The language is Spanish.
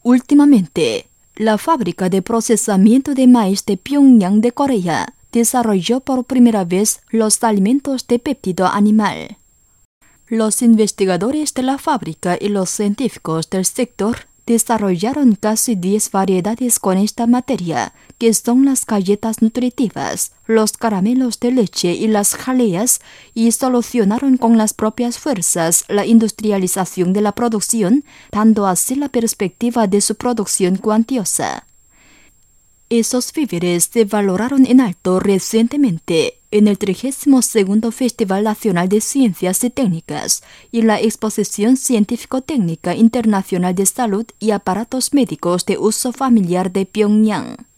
Últimamente, la fábrica de procesamiento de maíz de Pyongyang de Corea desarrolló por primera vez los alimentos de péptido animal. Los investigadores de la fábrica y los científicos del sector desarrollaron casi 10 variedades con esta materia, que son las galletas nutritivas, los caramelos de leche y las jaleas, y solucionaron con las propias fuerzas la industrialización de la producción, dando así la perspectiva de su producción cuantiosa. Esos víveres se valoraron en alto recientemente en el 32º Festival Nacional de Ciencias y Técnicas y la Exposición Científico-Técnica Internacional de Salud y Aparatos Médicos de Uso Familiar de Pyongyang.